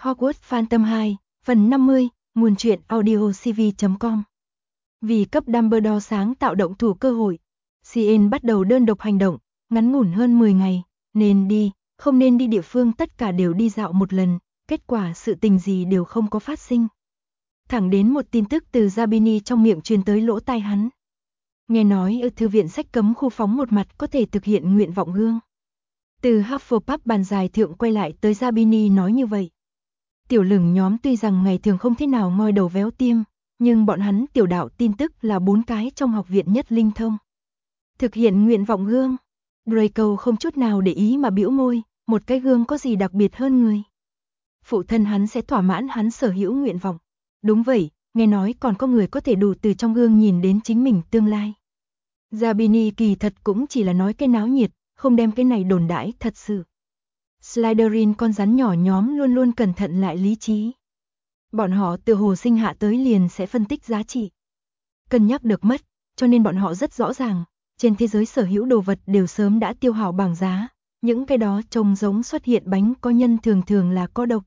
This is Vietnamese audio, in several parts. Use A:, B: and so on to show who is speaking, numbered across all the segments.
A: Hogwarts Phantom 2, phần 50, nguồn truyện audiocv.com. Vì cấp Dumbledore sáng tạo động thủ cơ hội, CN bắt đầu đơn độc hành động, ngắn ngủn hơn 10 ngày, nên đi, không nên đi địa phương tất cả đều đi dạo một lần, kết quả sự tình gì đều không có phát sinh. Thẳng đến một tin tức từ Zabini trong miệng truyền tới lỗ tai hắn. Nghe nói ở thư viện sách cấm khu phóng một mặt có thể thực hiện nguyện vọng gương. Từ Hufflepuff bàn dài thượng quay lại tới Zabini nói như vậy. Tiểu lửng nhóm tuy rằng ngày thường không thế nào ngoi đầu véo tiêm, nhưng bọn hắn tiểu đạo tin tức là 4 cái trong học viện nhất linh thông. Thực hiện nguyện vọng gương. Draco không chút nào để ý mà bĩu môi, một cái gương có gì đặc biệt hơn người. Phụ thân hắn sẽ thỏa mãn hắn sở hữu nguyện vọng. Đúng vậy, nghe nói còn có người có thể đủ từ trong gương nhìn đến chính mình tương lai. Zabini kỳ thật cũng chỉ là nói cái náo nhiệt, không đem cái này đồn đãi thật sự. Slytherin con rắn nhỏ nhóm luôn luôn cẩn thận lại lý trí. Bọn họ từ hồ sinh hạ tới liền sẽ phân tích giá trị. Cân nhắc được mất, cho nên bọn họ rất rõ ràng, trên thế giới sở hữu đồ vật đều sớm đã tiêu hao bảng giá, những cái đó trông giống xuất hiện bánh có nhân thường thường là có độc.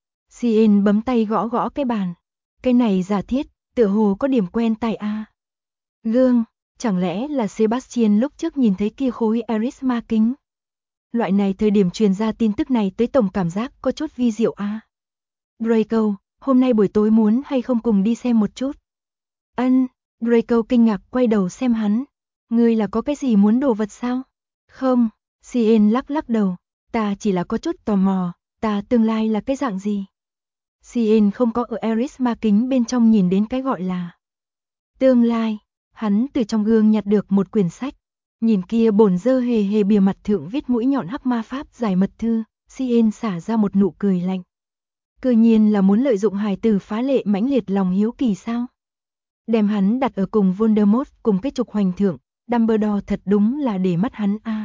A: CN bấm tay gõ gõ cái bàn. Cái này giả thiết, tựa hồ có điểm quen tai a. Gương, chẳng lẽ là Sebastian lúc trước nhìn thấy kia khối Erisma kính? Loại này thời điểm truyền ra tin tức này tới tổng cảm giác có chút vi diệu a. Draco, hôm nay buổi tối muốn hay không cùng đi xem một chút? Ân, Draco kinh ngạc quay đầu xem hắn. Ngươi là có cái gì muốn đồ vật sao? Không, CN lắc lắc đầu, ta chỉ là có chút tò mò, ta tương lai là cái dạng gì? CN không có ở Erisma kính bên trong nhìn đến cái gọi là tương lai. Hắn từ trong gương nhặt được một quyển sách. Nhìn kia bổn dơ hề hề bìa mặt thượng viết mũi nhọn hắc ma pháp giải mật thư, CN xả ra một nụ cười lạnh. Cơ nhiên là muốn lợi dụng hài tử phá lệ mãnh liệt lòng hiếu kỳ sao? Đem hắn đặt ở cùng Voldemort cùng cái trục hoành thượng, Dumbledore thật đúng là để mắt hắn a.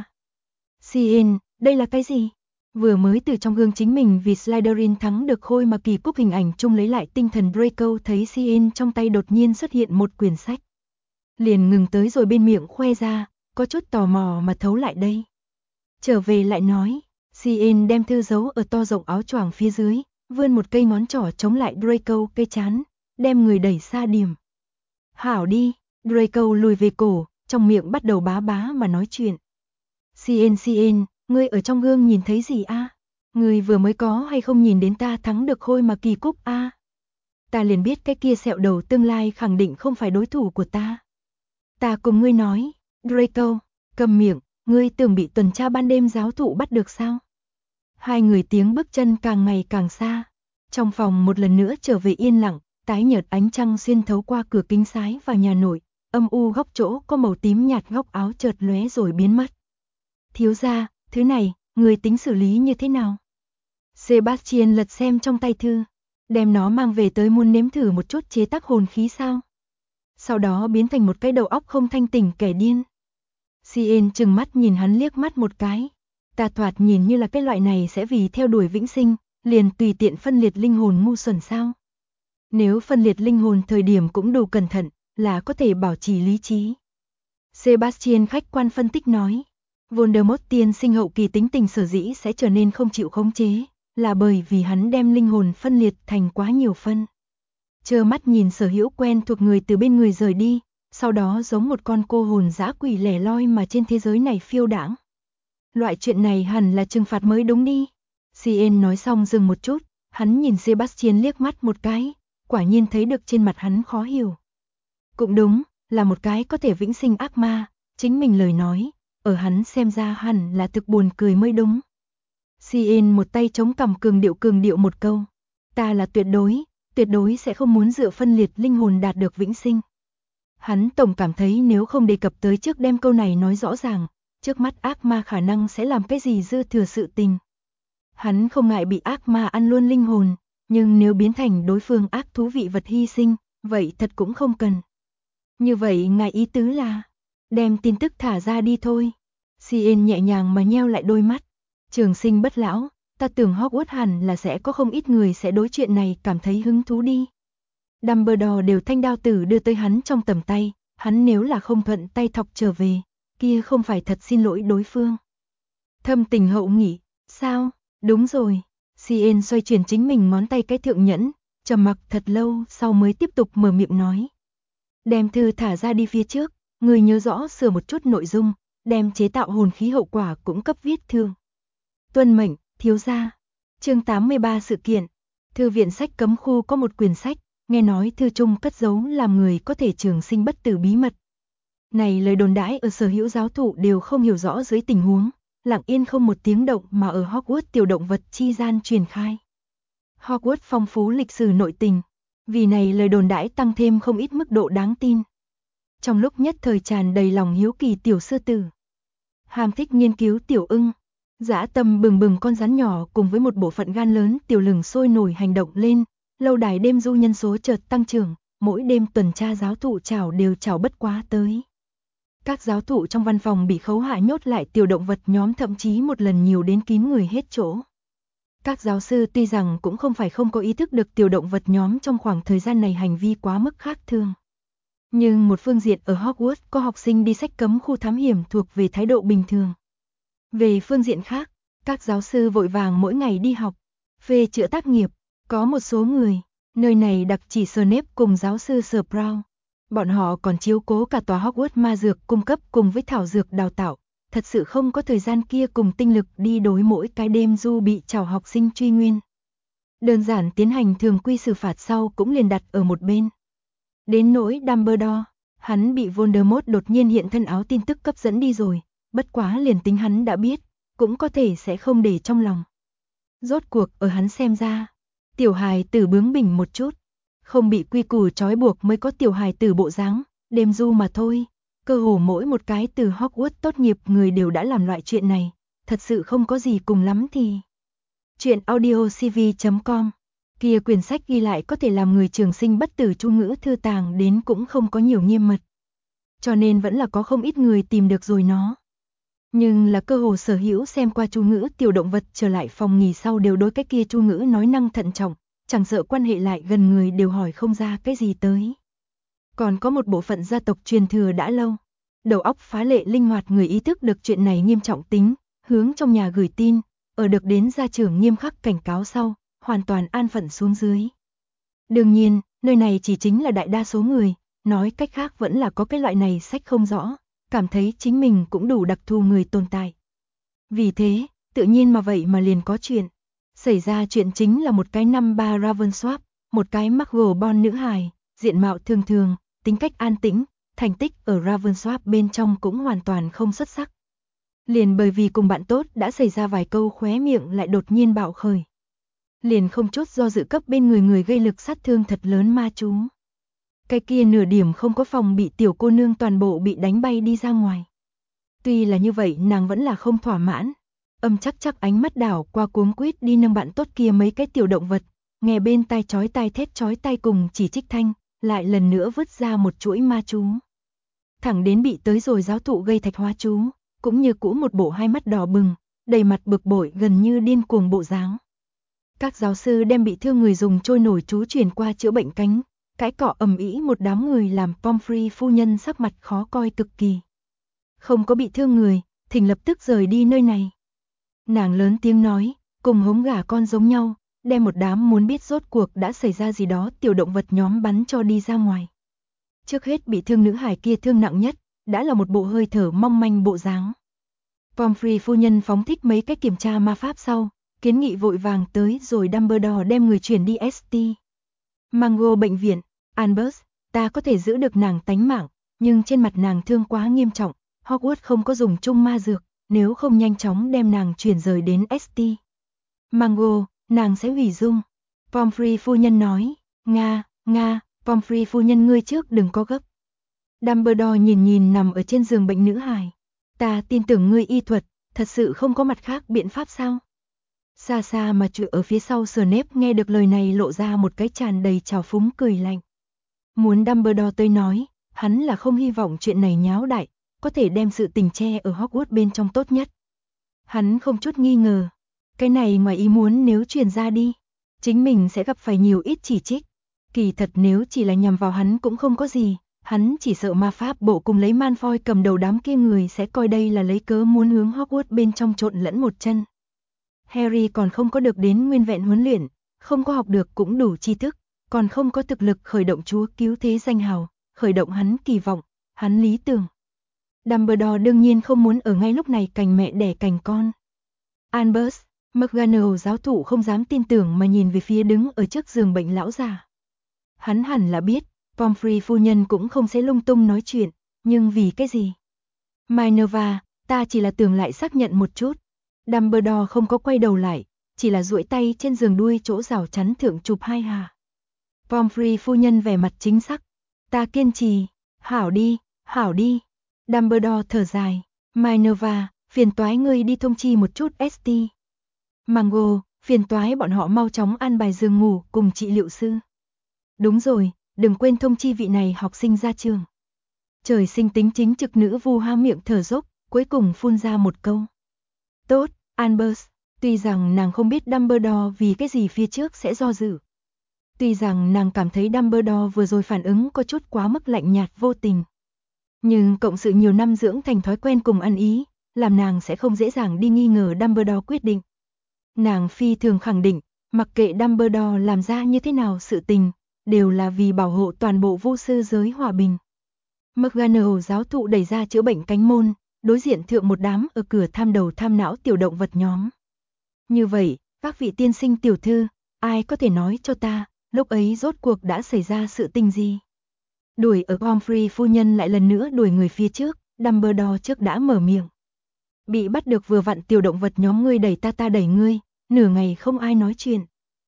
A: CN, đây là cái gì? Vừa mới từ trong gương chính mình vì Slytherin thắng được khôi mà kỳ cúp hình ảnh chung lấy lại tinh thần Draco thấy CN trong tay đột nhiên xuất hiện một quyển sách. Liền ngừng tới rồi bên miệng khoe ra, có chút tò mò mà thấu lại đây. Trở về lại nói, CN đem thư giấu ở to rộng áo choàng phía dưới, vươn một cây ngón trỏ chống lại Draco cây chán, đem người đẩy xa điểm. Hảo đi, Draco lùi về cổ, trong miệng bắt đầu bá bá mà nói chuyện. CN, ngươi ở trong gương nhìn thấy gì a? Ngươi vừa mới có hay không nhìn đến ta thắng được khôi mà kỳ cúp a? Ta liền biết cái kia sẹo đầu tương lai khẳng định không phải đối thủ của ta. Ta cùng ngươi nói, Draco, cầm miệng, ngươi tưởng bị tuần tra ban đêm giáo thụ bắt được sao? Hai người tiếng bước chân càng ngày càng xa. Trong phòng một lần nữa trở về yên lặng, tái nhợt ánh trăng xuyên thấu qua cửa kính sái vào nhà nội, âm u góc chỗ có màu tím nhạt góc áo chợt lóe rồi biến mất. Thiếu gia, thứ này, người tính xử lý như thế nào? Sebastian lật xem trong tay thư, đem nó mang về tới muốn nếm thử một chút chế tác hồn khí sao? Sau đó biến thành một cái đầu óc không thanh tỉnh kẻ điên. CN trừng mắt nhìn hắn liếc mắt một cái. Ta thoạt nhìn như là cái loại này sẽ vì theo đuổi vĩnh sinh, liền tùy tiện phân liệt linh hồn ngu xuẩn sao? Nếu phân liệt linh hồn thời điểm cũng đủ cẩn thận, là có thể bảo trì lý trí. Sebastian khách quan phân tích nói. Voldemort tiên sinh hậu kỳ tính tình sở dĩ sẽ trở nên không chịu khống chế, là bởi vì hắn đem linh hồn phân liệt thành quá nhiều phân. Trơ mắt nhìn sở hữu quen thuộc người từ bên người rời đi, sau đó giống một con cô hồn dã quỷ lẻ loi mà trên thế giới này phiêu đãng. Loại chuyện này hẳn là trừng phạt mới đúng đi. CN nói xong dừng một chút, hắn nhìn Sebastian liếc mắt một cái, quả nhiên thấy được trên mặt hắn khó hiểu. Cũng đúng, là một cái có thể vĩnh sinh ác ma, chính mình lời nói, ở hắn xem ra hẳn là thực buồn cười mới đúng. CN một tay chống cằm cường điệu một câu. Ta là tuyệt đối sẽ không muốn dựa phân liệt linh hồn đạt được vĩnh sinh. Hắn tổng cảm thấy nếu không đề cập tới trước đem câu này nói rõ ràng, trước mắt ác ma khả năng sẽ làm cái gì dư thừa sự tình. Hắn không ngại bị ác ma ăn luôn linh hồn, nhưng nếu biến thành đối phương ác thú vị vật hy sinh, vậy thật cũng không cần. Như vậy ngài ý tứ là, đem tin tức thả ra đi thôi. CN nhẹ nhàng mà nheo lại đôi mắt. Trường sinh bất lão, ta tưởng Hogwarts hẳn là sẽ có không ít người sẽ đối chuyện này cảm thấy hứng thú đi. Dumbledore đều thanh đao tử đưa tới hắn trong tầm tay, hắn nếu là không thuận tay thọc trở về, kia không phải thật xin lỗi đối phương. Thâm tình hậu nghị, sao? Đúng rồi. Cien xoay chuyển chính mình ngón tay cái thượng nhẫn, trầm mặc thật lâu sau mới tiếp tục mở miệng nói. Đem thư thả ra đi phía trước, người nhớ rõ sửa một chút nội dung, đem chế tạo hồn khí hậu quả cũng cấp viết thư. Tuân mệnh, thiếu gia. Chương 83 sự kiện. Thư viện sách cấm khu có một quyển sách, nghe nói thư chung cất giấu làm người có thể trường sinh bất tử bí mật. Này lời đồn đãi ở sở hữu giáo thụ đều không hiểu rõ dưới tình huống, lặng yên không một tiếng động mà ở Hogwarts tiểu động vật chi gian truyền khai. Hogwarts phong phú lịch sử nội tình, vì này lời đồn đãi tăng thêm không ít mức độ đáng tin. Trong lúc nhất thời tràn đầy lòng hiếu kỳ tiểu sư tử, ham thích nghiên cứu tiểu ưng, dã tâm bừng bừng con rắn nhỏ cùng với một bộ phận gan lớn tiểu lừng sôi nổi hành động lên, lâu đài đêm du nhân số chợt tăng trưởng, mỗi đêm tuần tra giáo thụ chảo đều chảo bất quá tới. Các giáo thụ trong văn phòng bị khấu hạ nhốt lại tiểu động vật nhóm thậm chí một lần nhiều đến kín người hết chỗ. Các giáo sư tuy rằng cũng không phải không có ý thức được tiểu động vật nhóm trong khoảng thời gian này hành vi quá mức khác thường. Nhưng một phương diện ở Hogwarts có học sinh đi sách cấm khu thám hiểm thuộc về thái độ bình thường. Về phương diện khác, các giáo sư vội vàng mỗi ngày đi học, phê chữa tác nghiệp, có một số người, nơi này đặc chỉ Snape cùng giáo sư Sprout. Bọn họ còn chiếu cố cả tòa Hogwarts ma dược cung cấp cùng với thảo dược đào tạo, thật sự không có thời gian kia cùng tinh lực đi đối mỗi cái đêm du bị chào học sinh truy nguyên. Đơn giản tiến hành thường quy xử phạt sau cũng liền đặt ở một bên. Đến nỗi Dumbledore, hắn bị Voldemort đột nhiên hiện thân áo tin tức cấp dẫn đi rồi, bất quá liền tính hắn đã biết, cũng có thể sẽ không để trong lòng. Rốt cuộc ở hắn xem ra, tiểu hài tử bướng bỉnh một chút, không bị quy củ trói buộc mới có tiểu hài tử bộ dáng, đêm du mà thôi. Cơ hồ mỗi một cái từ Hogwarts tốt nghiệp người đều đã làm loại chuyện này, thật sự không có gì cùng lắm thì. Chuyện audiocv.com. Kia quyển sách ghi lại có thể làm người trường sinh bất tử chu ngữ thư tàng đến cũng không có nhiều nghiêm mật. Cho nên vẫn là có không ít người tìm được rồi nó. Nhưng là cơ hồ sở hữu xem qua chu ngữ tiểu động vật trở lại phòng nghỉ sau đều đối cái kia chu ngữ nói năng thận trọng, chẳng sợ quan hệ lại gần người đều hỏi không ra cái gì tới. Còn có một bộ phận gia tộc truyền thừa đã lâu, đầu óc phá lệ linh hoạt người ý thức được chuyện này nghiêm trọng tính, hướng trong nhà gửi tin, ở được đến gia trưởng nghiêm khắc cảnh cáo sau, hoàn toàn an phận xuống dưới. Đương nhiên, nơi này chỉ chính là đại đa số người, nói cách khác vẫn là có cái loại này sách không rõ, cảm thấy chính mình cũng đủ đặc thù người tồn tại. Vì thế, tự nhiên mà vậy mà liền có chuyện. Xảy ra chuyện chính là một cái năm 3 Ravensworth, một cái Muggle-born nữ hài, diện mạo thường thường, tính cách an tĩnh, thành tích ở Ravensworth bên trong cũng hoàn toàn không xuất sắc. Liền bởi vì cùng bạn tốt đã xảy ra vài câu khóe miệng lại đột nhiên bạo khởi. Liền không chút do dự cấp bên người gây lực sát thương thật lớn ma chú. Cái kia nửa điểm không có phòng bị tiểu cô nương toàn bộ bị đánh bay đi ra ngoài. Tuy là như vậy nàng vẫn là không thỏa mãn. Chắc ánh mắt đảo qua cuống quýt đi nâng bạn tốt kia mấy cái tiểu động vật, nghe bên tai chói tai thét chói tai cùng chỉ trích thanh, lại lần nữa vứt ra một chuỗi ma chú. Thẳng đến bị tới rồi giáo thụ gây thạch hóa chú, cũng như cũ một bộ hai mắt đỏ bừng, đầy mặt bực bội gần như điên cuồng bộ dáng. Các giáo sư đem bị thương người dùng trôi nổi chú truyền qua chữa bệnh cánh, cái cọ ầm ĩ một đám người làm Pomfrey phu nhân sắc mặt khó coi cực kỳ. Không có bị thương người, thỉnh lập tức rời đi nơi này. Nàng lớn tiếng nói, cùng hống gà con giống nhau, đem một đám muốn biết rốt cuộc đã xảy ra gì đó tiểu động vật nhóm bắn cho đi ra ngoài. Trước hết bị thương nữ hải kia thương nặng nhất, đã là một bộ hơi thở mong manh bộ dáng. Pomfrey phu nhân phóng thích mấy cách kiểm tra ma pháp sau, kiến nghị vội vàng tới rồi Dumbledore đem người chuyển đi St. Mungo bệnh viện. Albus, ta có thể giữ được nàng tánh mạng, nhưng trên mặt nàng thương quá nghiêm trọng, Hogwarts không có dùng chung ma dược, nếu không nhanh chóng đem nàng chuyển rời đến St. Mungo, nàng sẽ hủy dung. Pomfrey phu nhân nói, Nga, Pomfrey phu nhân ngươi trước đừng có gấp. Dumbledore nhìn nằm ở trên giường bệnh nữ hài. Ta tin tưởng ngươi y thuật, thật sự không có mặt khác biện pháp sao? Xa xa mà trụ ở phía sau Snape nghe được lời này lộ ra một cái tràn đầy trào phúng cười lạnh. Muốn Dumbledore tới nói, hắn là không hy vọng chuyện này nháo đại, có thể đem sự tình che ở Hogwarts bên trong tốt nhất. Hắn không chút nghi ngờ, cái này ngoài ý muốn nếu truyền ra đi, chính mình sẽ gặp phải nhiều ít chỉ trích. Kỳ thật nếu chỉ là nhằm vào hắn cũng không có gì, hắn chỉ sợ ma pháp bộ cùng lấy Malfoy cầm đầu đám kia người sẽ coi đây là lấy cớ muốn hướng Hogwarts bên trong trộn lẫn một chân. Harry còn không có được đến nguyên vẹn huấn luyện, không có học được cũng đủ tri thức, còn không có thực lực khởi động Chúa cứu thế danh hào, khởi động hắn kỳ vọng, hắn lý tưởng. Dumbledore đương nhiên không muốn ở ngay lúc này cành mẹ đẻ cành con. Albus, McGonagall giáo thụ không dám tin tưởng mà nhìn về phía đứng ở trước giường bệnh lão già. Hắn hẳn là biết, Pomfrey phu nhân cũng không sẽ lung tung nói chuyện, nhưng vì cái gì? Minerva, ta chỉ là tưởng lại xác nhận một chút. Dumbledore không có quay đầu lại, chỉ là duỗi tay trên giường đuôi chỗ rào chắn thượng chụp hai hà. Pomfrey phu nhân vẻ mặt chính xác. Ta kiên trì, hảo đi, hảo đi. Dumbledore thở dài, Minerva, phiền toái ngươi đi thông chi một chút ST. Mango, phiền toái bọn họ mau chóng an bài giường ngủ cùng trị liệu sư. Đúng rồi, đừng quên thông chi vị này học sinh ra trường. Trời sinh tính chính trực nữ vu há miệng thở dốc, cuối cùng phun ra một câu. Tốt, Albus, tuy rằng nàng không biết Dumbledore vì cái gì phía trước sẽ do dự. Tuy rằng nàng cảm thấy Dumbledore vừa rồi phản ứng có chút quá mức lạnh nhạt vô tình. Nhưng cộng sự nhiều năm dưỡng thành thói quen cùng ăn ý, làm nàng sẽ không dễ dàng đi nghi ngờ Dumbledore quyết định. Nàng phi thường khẳng định, mặc kệ Dumbledore làm ra như thế nào sự tình, đều là vì bảo hộ toàn bộ vô sư giới hòa bình. McGonagall giáo thụ đẩy ra chữa bệnh cánh môn, đối diện thượng một đám ở cửa tham đầu tham não tiểu động vật nhóm. Như vậy, các vị tiên sinh tiểu thư, ai có thể nói cho ta, lúc ấy rốt cuộc đã xảy ra sự tình gì? Đuổi ở Pomfrey phu nhân lại lần nữa đuổi người phía trước, Dumbledore trước đã mở miệng. Bị bắt được vừa vặn tiểu động vật nhóm ngươi đẩy ta đẩy ngươi, nửa ngày không ai nói chuyện.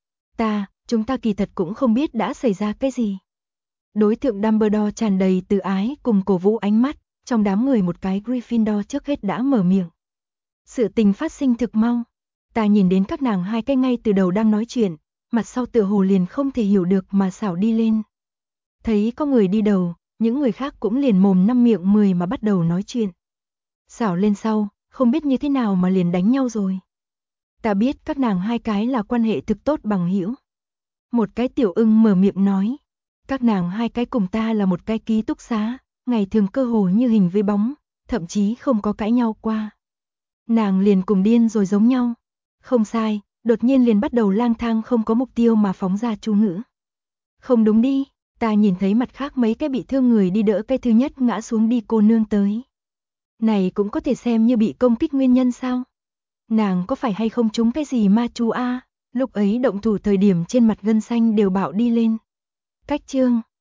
A: Chúng ta kỳ thật cũng không biết đã xảy ra cái gì. Đối tượng Dumbledore tràn đầy từ ái cùng cổ vũ ánh mắt, trong đám người một cái Gryffindor trước hết đã mở miệng. Sự tình phát sinh thực mau. Ta nhìn đến các nàng hai cái ngay từ đầu đang nói chuyện, mặt sau tựa hồ liền không thể hiểu được mà xảo đi lên. Thấy có người đi đầu, những người khác cũng liền mồm năm miệng 10 mà bắt đầu nói chuyện. Xảo lên sau, không biết như thế nào mà liền đánh nhau rồi. Ta biết các nàng hai cái là quan hệ thực tốt bằng hữu. Một cái tiểu ưng mở miệng nói. Các nàng hai cái cùng ta là một cái ký túc xá, ngày thường cơ hồ như hình với bóng, thậm chí không có cãi nhau qua. Nàng liền cùng điên rồi giống nhau. Không sai, đột nhiên liền bắt đầu lang thang không có mục tiêu mà phóng ra chú ngữ. Không đúng đi, ta nhìn thấy mặt khác mấy cái bị thương người đi đỡ cái thứ nhất ngã xuống đi cô nương tới. Này cũng có thể xem như bị công kích nguyên nhân sao? Nàng có phải hay không trúng cái gì ma chú a? Lúc ấy động thủ thời điểm trên mặt gân xanh đều bạo đi lên. Cách chương